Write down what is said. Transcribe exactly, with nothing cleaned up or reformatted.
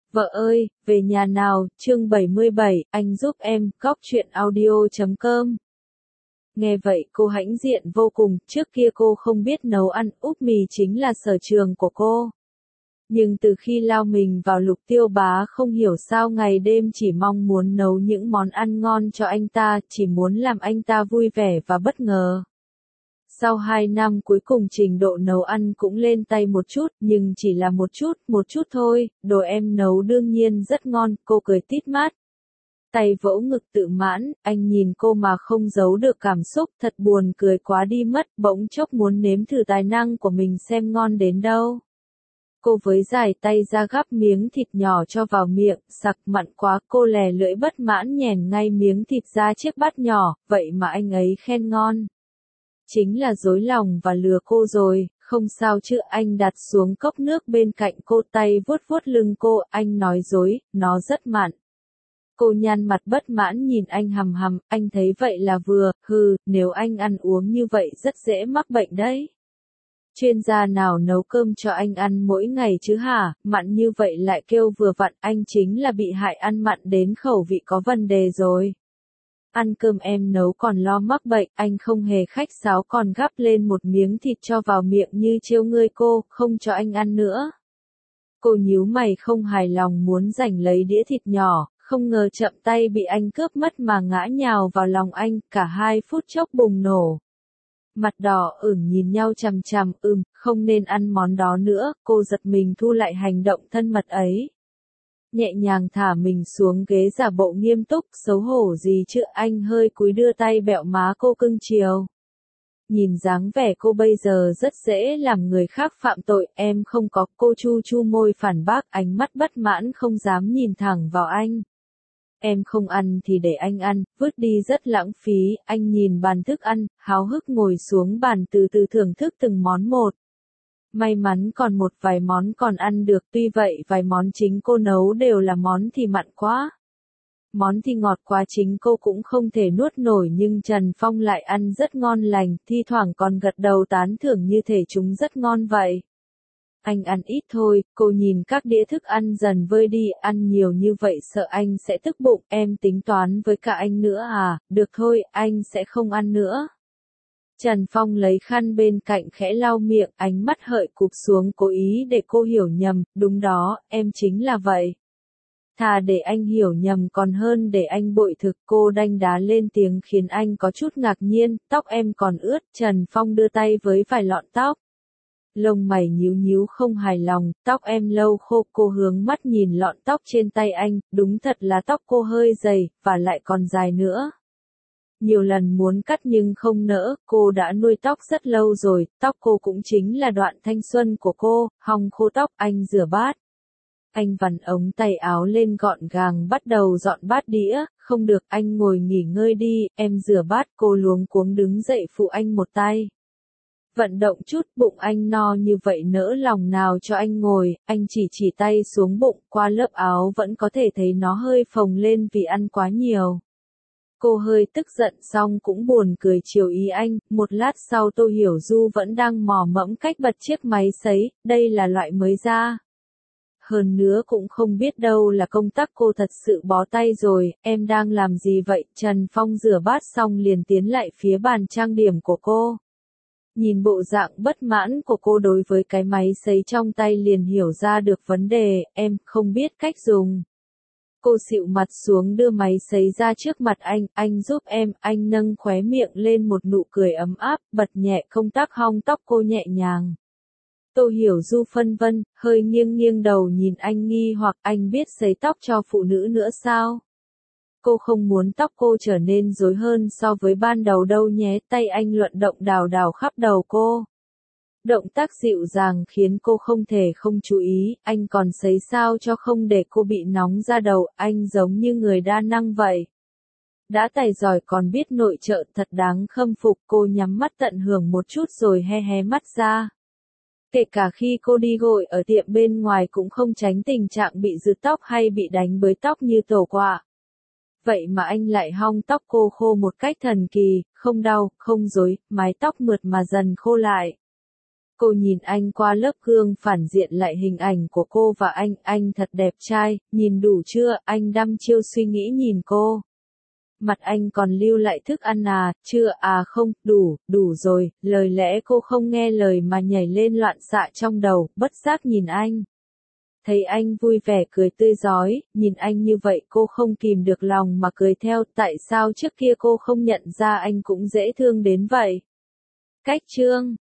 Vợ ơi, về nhà nào, chương bảy mươi bảy, anh giúp em, góc truyện audio chấm com. Nghe vậy cô hãnh diện vô cùng, trước kia cô không biết nấu ăn, úp mì chính là sở trường của cô. Nhưng từ khi lao mình vào Lục Tiêu Bá không hiểu sao ngày đêm chỉ mong muốn nấu những món ăn ngon cho anh ta, chỉ muốn làm anh ta vui vẻ và bất ngờ. Sau hai năm cuối cùng trình độ nấu ăn cũng lên tay một chút, nhưng chỉ là một chút, một chút thôi, đồ em nấu đương nhiên rất ngon, cô cười tít mắt. Tay vỗ ngực tự mãn, anh nhìn cô mà không giấu được cảm xúc, thật buồn cười quá đi mất, bỗng chốc muốn nếm thử tài năng của mình xem ngon đến đâu. Cô với dài tay ra gắp miếng thịt nhỏ cho vào miệng, sặc mặn quá, cô lè lưỡi bất mãn nhèn ngay miếng thịt ra chiếc bát nhỏ, vậy mà anh ấy khen ngon. Chính là dối lòng và lừa cô rồi, không sao chứ, anh đặt xuống cốc nước bên cạnh cô, tay vuốt vuốt lưng cô, anh nói dối, nó rất mặn. Cô nhăn mặt bất mãn nhìn anh hằm hằm, anh thấy vậy là vừa, hừ, nếu anh ăn uống như vậy rất dễ mắc bệnh đấy. Chuyên gia nào nấu cơm cho anh ăn mỗi ngày chứ hả, mặn như vậy lại kêu vừa vặn, anh chính là bị hại ăn mặn đến khẩu vị có vấn đề rồi. Ăn cơm em nấu còn lo mắc bệnh, anh không hề khách sáo còn gắp lên một miếng thịt cho vào miệng như trêu ngươi cô, không cho anh ăn nữa. Cô nhíu mày không hài lòng muốn giành lấy đĩa thịt nhỏ, không ngờ chậm tay bị anh cướp mất mà ngã nhào vào lòng anh, cả hai phút chốc bùng nổ. Mặt đỏ ửng nhìn nhau chằm chằm, ừm, không nên ăn món đó nữa, cô giật mình thu lại hành động thân mật ấy. Nhẹ nhàng thả mình xuống ghế giả bộ nghiêm túc, xấu hổ gì chứ, anh hơi cúi đưa tay bẹo má cô cưng chiều. Nhìn dáng vẻ cô bây giờ rất dễ làm người khác phạm tội, em không có, cô chu chu môi phản bác, ánh mắt bất mãn không dám nhìn thẳng vào anh. Em không ăn thì để anh ăn, vứt đi rất lãng phí, anh nhìn bàn thức ăn, háo hức ngồi xuống bàn từ từ thưởng thức từng món một. May mắn còn một vài món còn ăn được, tuy vậy vài món chính cô nấu đều là món thì mặn quá. Món thì ngọt quá chính cô cũng không thể nuốt nổi nhưng Trần Phong lại ăn rất ngon lành, thi thoảng còn gật đầu tán thưởng như thể chúng rất ngon vậy. Anh ăn ít thôi, cô nhìn các đĩa thức ăn dần vơi đi, ăn nhiều như vậy sợ anh sẽ tức bụng, em tính toán với cả anh nữa à, được thôi, anh sẽ không ăn nữa. Trần Phong lấy khăn bên cạnh khẽ lau miệng, ánh mắt hợi cụp xuống cố ý để cô hiểu nhầm, đúng đó, em chính là vậy. Thà để anh hiểu nhầm còn hơn để anh bội thực, cô đanh đá lên tiếng khiến anh có chút ngạc nhiên, tóc em còn ướt, Trần Phong đưa tay với vài lọn tóc. Lông mày nhíu nhíu không hài lòng, tóc em lâu khô, cô hướng mắt nhìn lọn tóc trên tay anh, đúng thật là tóc cô hơi dày, và lại còn dài nữa. Nhiều lần muốn cắt nhưng không nỡ, cô đã nuôi tóc rất lâu rồi, tóc cô cũng chính là đoạn thanh xuân của cô, hong khô tóc, anh rửa bát. Anh vặn ống tay áo lên gọn gàng bắt đầu dọn bát đĩa, không được anh ngồi nghỉ ngơi đi, em rửa bát, cô luống cuống đứng dậy phụ anh một tay. Vận động chút, bụng anh no như vậy nỡ lòng nào cho anh ngồi, anh chỉ chỉ tay xuống bụng, qua lớp áo vẫn có thể thấy nó hơi phồng lên vì ăn quá nhiều. Cô hơi tức giận xong cũng buồn cười chiều ý anh, một lát sau Tô Hiểu Du vẫn đang mò mẫm cách bật chiếc máy sấy, đây là loại mới ra. Hơn nữa cũng không biết đâu là công tắc cô thật sự bó tay rồi, em đang làm gì vậy? Trần Phong rửa bát xong liền tiến lại phía bàn trang điểm của cô. Nhìn bộ dạng bất mãn của cô đối với cái máy sấy trong tay liền hiểu ra được vấn đề, em không biết cách dùng. Cô xịu mặt xuống đưa máy sấy ra trước mặt anh, anh giúp em, anh nâng khóe miệng lên một nụ cười ấm áp, bật nhẹ công tắc hong tóc cô nhẹ nhàng. Tô Hiểu Du phân vân, hơi nghiêng nghiêng đầu nhìn anh nghi hoặc anh biết sấy tóc cho phụ nữ nữa sao? Cô không muốn tóc cô trở nên rối hơn so với ban đầu đâu nhé, tay anh luận động đào đào khắp đầu cô. Động tác dịu dàng khiến cô không thể không chú ý, anh còn sấy sao cho không để cô bị nóng da đầu, anh giống như người đa năng vậy. Đã tài giỏi còn biết nội trợ thật đáng khâm phục, cô nhắm mắt tận hưởng một chút rồi he hé mắt ra. Kể cả khi cô đi gội ở tiệm bên ngoài cũng không tránh tình trạng bị rượt tóc hay bị đánh bới tóc như tổ quạ. Vậy mà anh lại hong tóc cô khô một cách thần kỳ, không đau, không rối, mái tóc mượt mà dần khô lại. Cô nhìn anh qua lớp gương phản diện lại hình ảnh của cô và anh, anh thật đẹp trai, nhìn đủ chưa, anh đăm chiêu suy nghĩ nhìn cô. Mặt anh còn lưu lại thức ăn à, chưa à không, đủ, đủ rồi, lời lẽ cô không nghe lời mà nhảy lên loạn xạ trong đầu, bất giác nhìn anh. Thấy anh vui vẻ cười tươi rói, nhìn anh như vậy cô không kìm được lòng mà cười theo, tại sao trước kia cô không nhận ra anh cũng dễ thương đến vậy? Cách chương